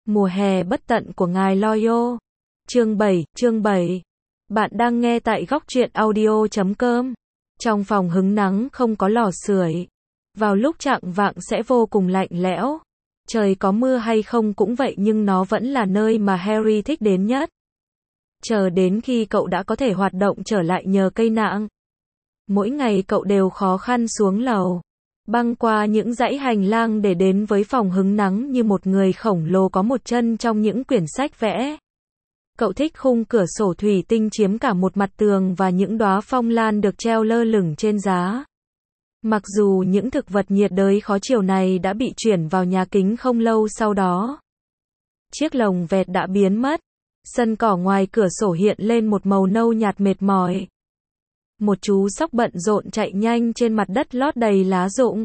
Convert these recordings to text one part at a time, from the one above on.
Mùa hè bất tận của ngài Loyo. Chương 7. Bạn đang nghe tại góc truyện audio.com. Trong phòng hứng nắng không có lò sưởi. Vào lúc chạng vạng sẽ vô cùng lạnh lẽo. Trời có mưa hay không cũng vậy, nhưng nó vẫn là nơi mà Harry thích đến nhất. Chờ đến khi cậu đã có thể hoạt động trở lại nhờ cây nạng. Mỗi ngày cậu đều khó khăn xuống lầu, băng qua những dãy hành lang để đến với phòng hứng nắng như một người khổng lồ có một chân trong những quyển sách vẽ. Cậu thích khung cửa sổ thủy tinh chiếm cả một mặt tường và những đóa phong lan được treo lơ lửng trên giá. Mặc dù những thực vật nhiệt đới khó chịu này đã bị chuyển vào nhà kính không lâu sau đó. Chiếc lồng vẹt đã biến mất. Sân cỏ ngoài cửa sổ hiện lên một màu nâu nhạt mệt mỏi. Một chú sóc bận rộn chạy nhanh trên mặt đất lót đầy lá rụng,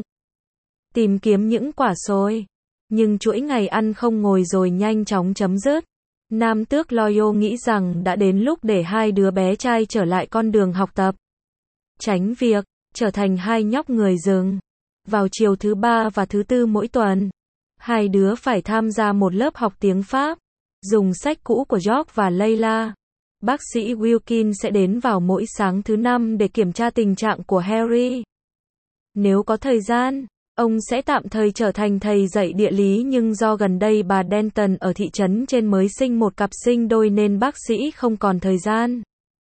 tìm kiếm những quả xôi. Nhưng chuỗi ngày ăn không ngồi rồi nhanh chóng chấm dứt. Nam tước Loyo nghĩ rằng đã đến lúc để hai đứa bé trai trở lại con đường học tập. Tránh việc trở thành hai nhóc người rừng. Vào chiều thứ ba và thứ tư mỗi tuần, hai đứa phải tham gia một lớp học tiếng Pháp, dùng sách cũ của George và Layla. Bác sĩ Wilkins sẽ đến vào mỗi sáng thứ năm để kiểm tra tình trạng của Harry. Nếu có thời gian, ông sẽ tạm thời trở thành thầy dạy địa lý, nhưng do gần đây bà Denton ở thị trấn trên mới sinh một cặp sinh đôi nên bác sĩ không còn thời gian.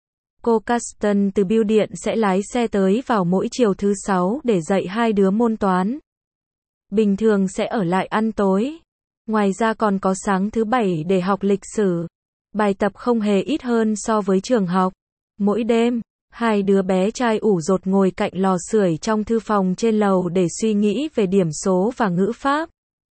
Cô Caston từ bưu điện sẽ lái xe tới vào mỗi chiều thứ sáu để dạy hai đứa môn toán. Bình thường sẽ ở lại ăn tối. Ngoài ra còn có sáng thứ bảy để học lịch sử. Bài tập không hề ít hơn so với trường học. Mỗi đêm, hai đứa bé trai ủ rột ngồi cạnh lò sưởi trong thư phòng trên lầu để suy nghĩ về điểm số và ngữ pháp.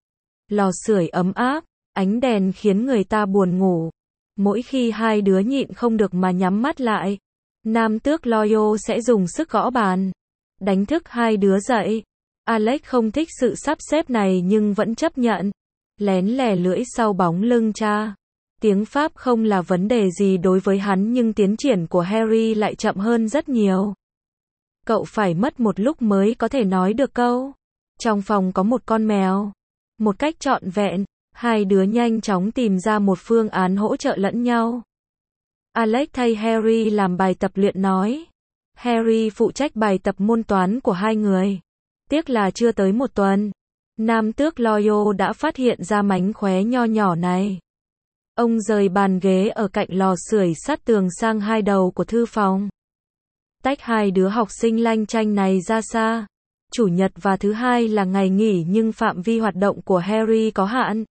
Lò sưởi ấm áp, ánh đèn khiến người ta buồn ngủ. Mỗi khi hai đứa nhịn không được mà nhắm mắt lại, Nam tước Loyo sẽ dùng sức gõ bàn, đánh thức hai đứa dậy. Alex không thích sự sắp xếp này nhưng vẫn chấp nhận, lén lẻ lưỡi sau bóng lưng cha. Tiếng Pháp không là vấn đề gì đối với hắn, nhưng tiến triển của Harry lại chậm hơn rất nhiều. Cậu phải mất một lúc mới có thể nói được câu. Trong phòng có một con mèo. Một cách trọn vẹn, hai đứa nhanh chóng tìm ra một phương án hỗ trợ lẫn nhau. Alex thay Harry làm bài tập luyện nói. Harry phụ trách bài tập môn toán của hai người. Tiếc là chưa tới một tuần, Nam tước Loyo đã phát hiện ra mánh khóe nho nhỏ này. Ông rời bàn ghế ở cạnh lò sưởi sát tường sang hai đầu của thư phòng. Tách hai đứa học sinh lanh chanh này ra xa. Chủ nhật và thứ hai là ngày nghỉ, nhưng phạm vi hoạt động của Harry có hạn.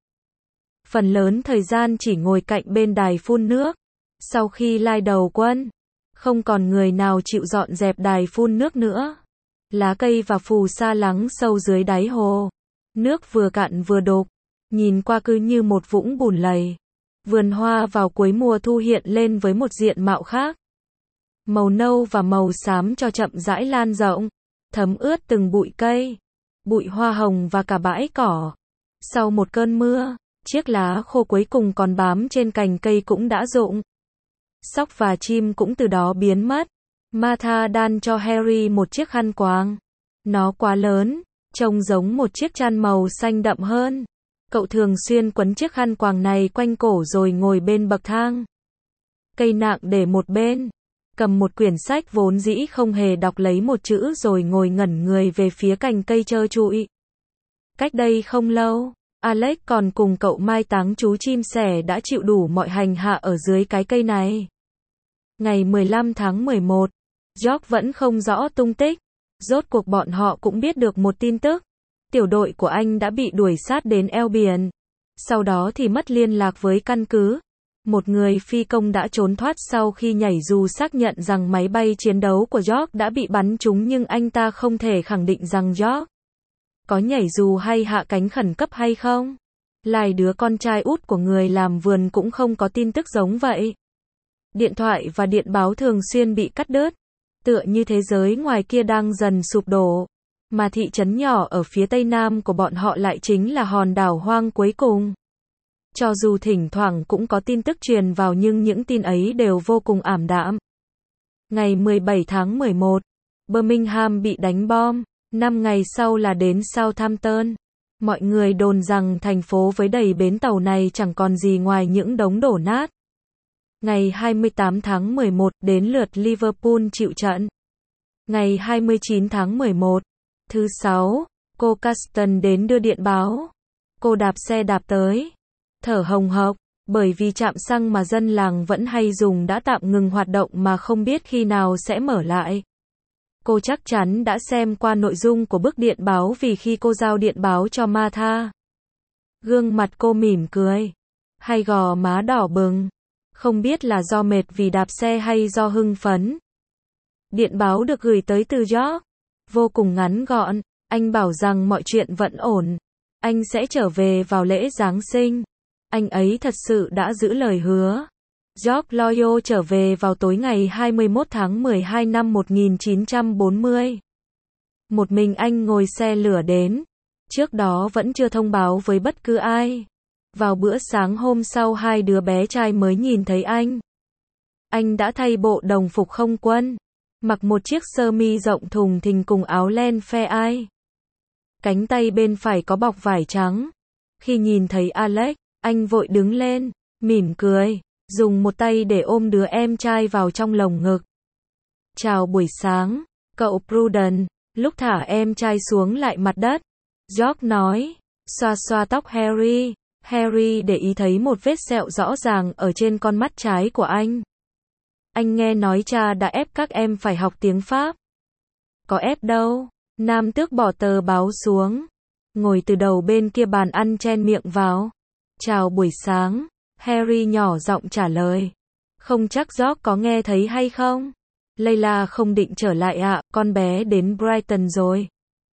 Phần lớn thời gian chỉ ngồi cạnh bên đài phun nước. Sau khi lai đầu quân, không còn người nào chịu dọn dẹp đài phun nước nữa. Lá cây và phù sa lắng sâu dưới đáy hồ. Nước vừa cạn vừa đục, nhìn qua cứ như một vũng bùn lầy. Vườn hoa vào cuối mùa thu hiện lên với một diện mạo khác. Màu nâu và màu xám cho chậm rãi lan rộng, thấm ướt từng bụi cây, bụi hoa hồng và cả bãi cỏ. Sau một cơn mưa, chiếc lá khô cuối cùng còn bám trên cành cây cũng đã rụng. Sóc và chim cũng từ đó biến mất. Martha đan cho Harry một chiếc khăn quàng. Nó quá lớn, trông giống một chiếc chăn màu xanh đậm hơn. Cậu thường xuyên quấn chiếc khăn quàng này quanh cổ rồi ngồi bên bậc thang. Cây nạng để một bên, cầm một quyển sách vốn dĩ không hề đọc lấy một chữ rồi ngồi ngẩn người về phía cành cây trơ trụi. Cách đây không lâu, Alex còn cùng cậu mai táng chú chim sẻ đã chịu đủ mọi hành hạ ở dưới cái cây này. Ngày 15 tháng 11, George vẫn không rõ tung tích. Rốt cuộc bọn họ cũng biết được một tin tức. Tiểu đội của anh đã bị đuổi sát đến eo biển. Sau đó thì mất liên lạc với căn cứ. Một người phi công đã trốn thoát sau khi nhảy dù xác nhận rằng máy bay chiến đấu của George đã bị bắn trúng, nhưng anh ta không thể khẳng định rằng George có nhảy dù hay hạ cánh khẩn cấp hay không. Lại đứa con trai út của người làm vườn cũng không có tin tức giống vậy. Điện thoại và điện báo thường xuyên bị cắt đứt. Tựa như thế giới ngoài kia đang dần sụp đổ. Mà thị trấn nhỏ ở phía tây nam của bọn họ lại chính là hòn đảo hoang cuối cùng. Cho dù thỉnh thoảng cũng có tin tức truyền vào, nhưng những tin ấy đều vô cùng ảm đạm. Ngày 17 tháng 11, Birmingham bị đánh bom. 5 ngày sau là đến Southampton. Mọi người đồn rằng thành phố với đầy bến tàu này chẳng còn gì ngoài những đống đổ nát. Ngày 28 tháng 11 đến lượt Liverpool chịu trận. Ngày 29 tháng 11, thứ Sáu, cô Carston đến đưa điện báo. Cô đạp xe đạp tới, thở hồng hộc, bởi vì trạm xăng mà dân làng vẫn hay dùng đã tạm ngừng hoạt động mà không biết khi nào sẽ mở lại. Cô chắc chắn đã xem qua nội dung của bức điện báo vì khi cô giao điện báo cho Martha, gương mặt cô mỉm cười, hay gò má đỏ bừng. Không biết là do mệt vì đạp xe hay do hưng phấn. Điện báo được gửi tới từ George, vô cùng ngắn gọn. Anh bảo rằng mọi chuyện vẫn ổn. Anh sẽ trở về vào lễ Giáng sinh. Anh ấy thật sự đã giữ lời hứa. George Loyal trở về vào tối ngày 21 tháng 12 năm 1940. Một mình anh ngồi xe lửa đến. Trước đó vẫn chưa thông báo với bất cứ ai. Vào bữa sáng hôm sau hai đứa bé trai mới nhìn thấy anh. Anh đã thay bộ đồng phục không quân, mặc một chiếc sơ mi rộng thùng thình cùng áo len phe ai. Cánh tay bên phải có bọc vải trắng. Khi nhìn thấy Alex, anh vội đứng lên, mỉm cười, dùng một tay để ôm đứa em trai vào trong lồng ngực. Chào buổi sáng, cậu Pruden. Lúc thả em trai xuống lại mặt đất, George nói, xoa xoa tóc Harry. Harry để ý thấy một vết sẹo rõ ràng ở trên con mắt trái của anh. Anh nghe nói cha đã ép các em phải học tiếng Pháp. Có ép đâu. Nam tước bỏ tờ báo xuống, ngồi từ đầu bên kia bàn ăn chen miệng vào. Chào buổi sáng, Harry nhỏ giọng trả lời. Không chắc George có nghe thấy hay không. Layla không định trở lại ạ, con bé đến Brighton rồi.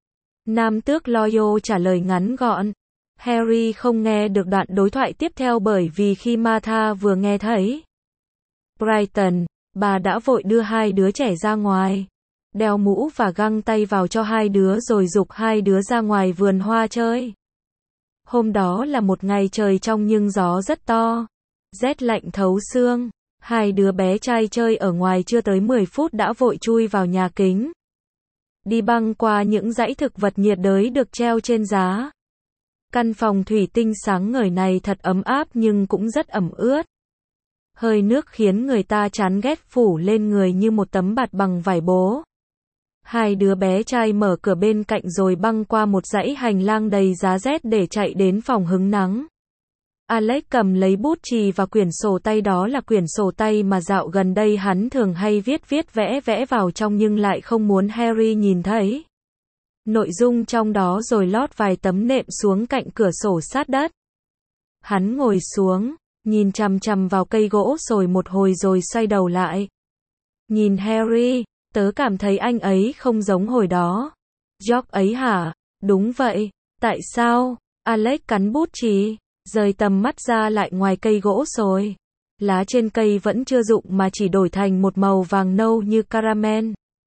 Nam tước Loyal trả lời ngắn gọn. Harry không nghe được đoạn đối thoại tiếp theo bởi vì khi Martha vừa nghe thấy Brighton, bà đã vội đưa hai đứa trẻ ra ngoài, đeo mũ và găng tay vào cho hai đứa rồi giục hai đứa ra ngoài vườn hoa chơi. Hôm đó là một ngày trời trong nhưng gió rất to, rét lạnh thấu xương. Hai đứa bé trai chơi ở ngoài chưa tới 10 phút đã vội chui vào nhà kính, đi băng qua những dãy thực vật nhiệt đới được treo trên giá. Căn phòng thủy tinh sáng ngời này thật ấm áp nhưng cũng rất ẩm ướt. Hơi nước khiến người ta chán ghét phủ lên người như một tấm bạt bằng vải bố. Hai đứa bé trai mở cửa bên cạnh rồi băng qua một dãy hành lang đầy giá rét để chạy đến phòng hứng nắng. Alex cầm lấy bút chì và quyển sổ tay, đó là quyển sổ tay mà dạo gần đây hắn thường hay viết vẽ vào trong nhưng lại không muốn Harry nhìn thấy nội dung trong đó, rồi lót vài tấm nệm xuống cạnh cửa sổ sát đất. Hắn ngồi xuống, nhìn chằm chằm vào cây gỗ rồi một hồi rồi xoay đầu lại. Nhìn Harry, tớ cảm thấy anh ấy không giống hồi đó. George ấy hả? Đúng vậy. Tại sao? Alex cắn bút chì, rời tầm mắt ra lại ngoài cây gỗ rồi. Lá trên cây vẫn chưa rụng mà chỉ đổi thành một màu vàng nâu như caramel.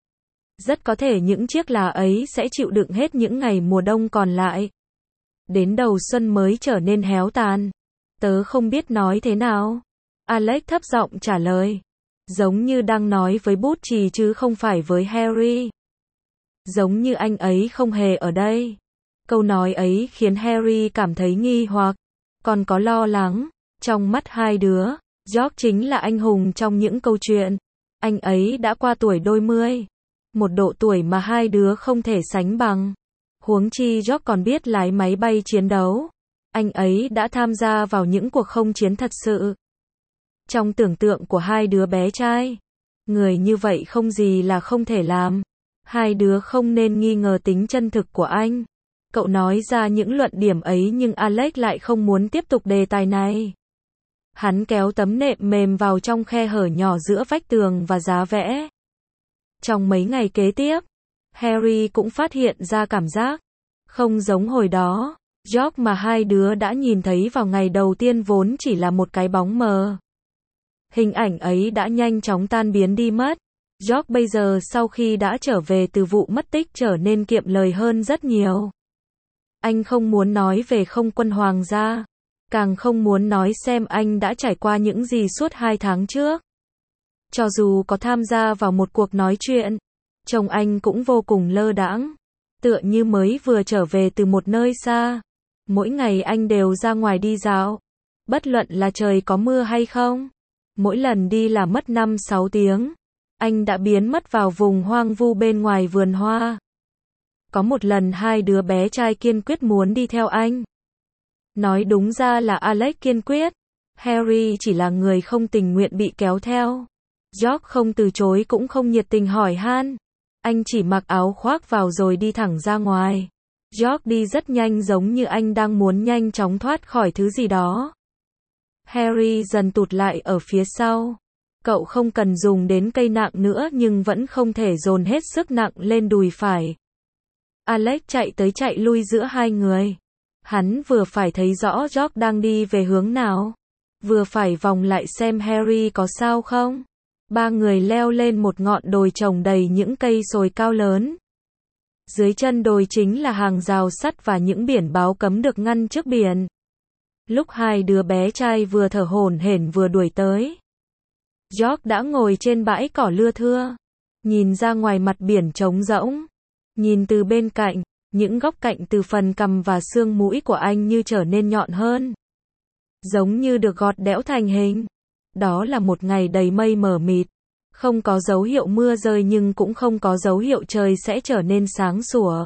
Rất có thể những chiếc lá ấy sẽ chịu đựng hết những ngày mùa đông còn lại. Đến đầu xuân mới trở nên héo tàn. Tớ không biết nói thế nào. Alex thấp giọng trả lời. Giống như đang nói với bút chì chứ không phải với Harry. Giống như anh ấy không hề ở đây. Câu nói ấy khiến Harry cảm thấy nghi hoặc, còn có lo lắng. Trong mắt hai đứa, George chính là anh hùng trong những câu chuyện. Anh ấy đã qua tuổi đôi mươi. Một độ tuổi mà hai đứa không thể sánh bằng. Huống chi George còn biết lái máy bay chiến đấu. Anh ấy đã tham gia vào những cuộc không chiến thật sự. Trong tưởng tượng của hai đứa bé trai, người như vậy không gì là không thể làm. Hai đứa không nên nghi ngờ tính chân thực của anh. Cậu nói ra những luận điểm ấy nhưng Alex lại không muốn tiếp tục đề tài này. Hắn kéo tấm nệm mềm vào trong khe hở nhỏ giữa vách tường và giá vẽ. Trong mấy ngày kế tiếp, Harry cũng phát hiện ra cảm giác không giống hồi đó. George mà hai đứa đã nhìn thấy vào ngày đầu tiên vốn chỉ là một cái bóng mờ. Hình ảnh ấy đã nhanh chóng tan biến đi mất. George bây giờ sau khi đã trở về từ vụ mất tích trở nên kiệm lời hơn rất nhiều. Anh không muốn nói về không quân hoàng gia, càng không muốn nói xem anh đã trải qua những gì suốt 2 tháng trước. Cho dù có tham gia vào một cuộc nói chuyện, trông anh cũng vô cùng lơ đãng, tựa như mới vừa trở về từ một nơi xa. Mỗi ngày anh đều ra ngoài đi dạo. Bất luận là trời có mưa hay không. Mỗi lần đi là mất 5-6 tiếng. Anh đã biến mất vào vùng hoang vu bên ngoài vườn hoa. Có một lần hai đứa bé trai kiên quyết muốn đi theo anh. Nói đúng ra là Alex kiên quyết. Harry chỉ là người không tình nguyện bị kéo theo. George không từ chối cũng không nhiệt tình hỏi han. Anh chỉ mặc áo khoác vào rồi đi thẳng ra ngoài. George đi rất nhanh giống như anh đang muốn nhanh chóng thoát khỏi thứ gì đó. Harry dần tụt lại ở phía sau. Cậu không cần dùng đến cây nặng nữa nhưng vẫn không thể dồn hết sức nặng lên đùi phải. Alex chạy tới chạy lui giữa hai người. Hắn vừa phải thấy rõ George đang đi về hướng nào, vừa phải vòng lại xem Harry có sao không. Ba người leo lên một ngọn đồi trồng đầy những cây sồi cao lớn. Dưới chân đồi chính là hàng rào sắt và những biển báo cấm được ngăn trước biển. Lúc hai đứa bé trai vừa thở hổn hển vừa đuổi tới, George đã ngồi trên bãi cỏ lưa thưa, nhìn ra ngoài mặt biển trống rỗng. Nhìn từ bên cạnh, những góc cạnh từ phần cằm và xương mũi của anh như trở nên nhọn hơn, giống như được gọt đẽo thành hình. Đó là một ngày đầy mây mờ mịt, không có dấu hiệu mưa rơi nhưng cũng không có dấu hiệu trời sẽ trở nên sáng sủa.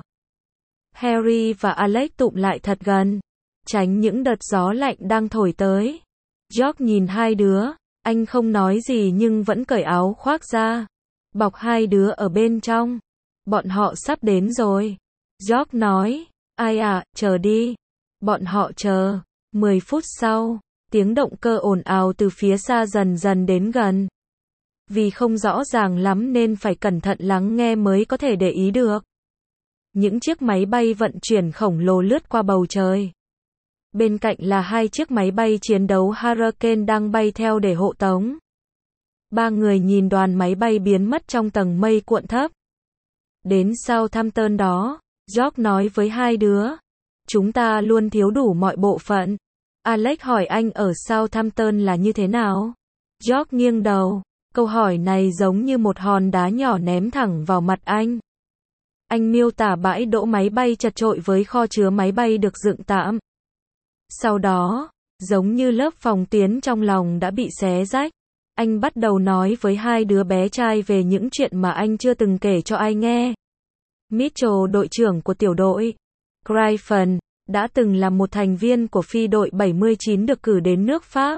Harry và Alex tụm lại thật gần, tránh những đợt gió lạnh đang thổi tới. George nhìn hai đứa, anh không nói gì nhưng vẫn cởi áo khoác ra, bọc hai đứa ở bên trong. Bọn họ sắp đến rồi. George nói, ai à, chờ đi. Bọn họ chờ. 10 phút sau, tiếng động cơ ồn ào từ phía xa dần dần đến gần. Vì không rõ ràng lắm nên phải cẩn thận lắng nghe mới có thể để ý được. Những chiếc máy bay vận chuyển khổng lồ lướt qua bầu trời. Bên cạnh là hai chiếc máy bay chiến đấu Hurricane đang bay theo để hộ tống. Ba người nhìn đoàn máy bay biến mất trong tầng mây cuộn thấp. Đến Southampton đó, George nói với hai đứa. Chúng ta luôn thiếu đủ mọi bộ phận. Alex hỏi anh ở Southampton là như thế nào? George nghiêng đầu. Câu hỏi này giống như một hòn đá nhỏ ném thẳng vào mặt anh. Anh miêu tả bãi đỗ máy bay chật chội với kho chứa máy bay được dựng tạm. Sau đó, giống như lớp phòng tuyến trong lòng đã bị xé rách, anh bắt đầu nói với hai đứa bé trai về những chuyện mà anh chưa từng kể cho ai nghe. Mitchell, đội trưởng của tiểu đội Gryphon, đã từng là một thành viên của phi đội 79 được cử đến nước Pháp.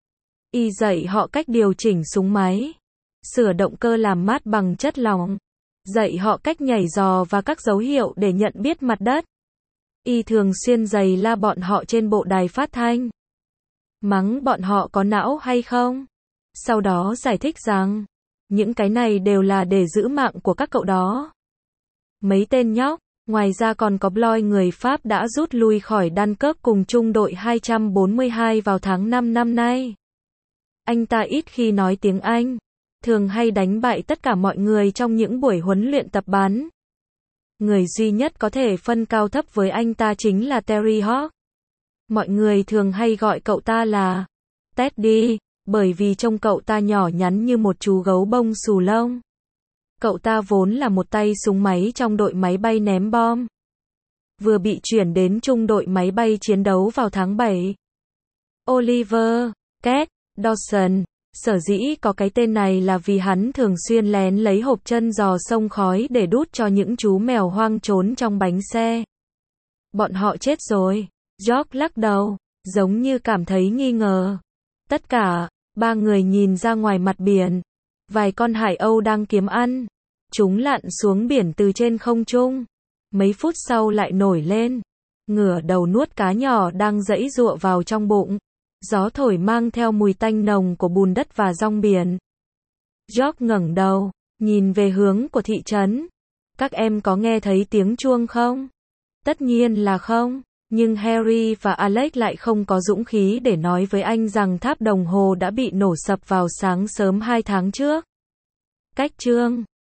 Y dạy họ cách điều chỉnh súng máy, sửa động cơ làm mát bằng chất lỏng, dạy họ cách nhảy giò và các dấu hiệu để nhận biết mặt đất. Y thường xuyên giày la bọn họ trên bộ đài phát thanh, mắng bọn họ có não hay không. Sau đó giải thích rằng, những cái này đều là để giữ mạng của các cậu đó. Mấy tên nhóc, ngoài ra còn có Bloy người Pháp đã rút lui khỏi Dunkirk cùng trung đội 242 vào tháng 5 năm nay. Anh ta ít khi nói tiếng Anh, thường hay đánh bại tất cả mọi người trong những buổi huấn luyện tập bắn. Người duy nhất có thể phân cao thấp với anh ta chính là Terry Hawk. Mọi người thường hay gọi cậu ta là Teddy, bởi vì trông cậu ta nhỏ nhắn như một chú gấu bông xù lông. Cậu ta vốn là một tay súng máy trong đội máy bay ném bom, vừa bị chuyển đến trung đội máy bay chiến đấu vào tháng 7. Oliver Cat Dawson, sở dĩ có cái tên này là vì hắn thường xuyên lén lấy hộp chân giò xông khói để đút cho những chú mèo hoang trốn trong bánh xe. Bọn họ chết rồi. George lắc đầu, giống như cảm thấy nghi ngờ. Tất cả, ba người nhìn ra ngoài mặt biển. Vài con hải âu đang kiếm ăn. Chúng lặn xuống biển từ trên không trung. Mấy phút sau lại nổi lên, ngửa đầu nuốt cá nhỏ đang giãy giụa vào trong bụng. Gió thổi mang theo mùi tanh nồng của bùn đất và rong biển. George ngẩng đầu, nhìn về hướng của thị trấn. Các em có nghe thấy tiếng chuông không? Tất nhiên là không, nhưng Harry và Alex lại không có dũng khí để nói với anh rằng tháp đồng hồ đã bị nổ sập vào sáng sớm 2 tháng trước. Cách chương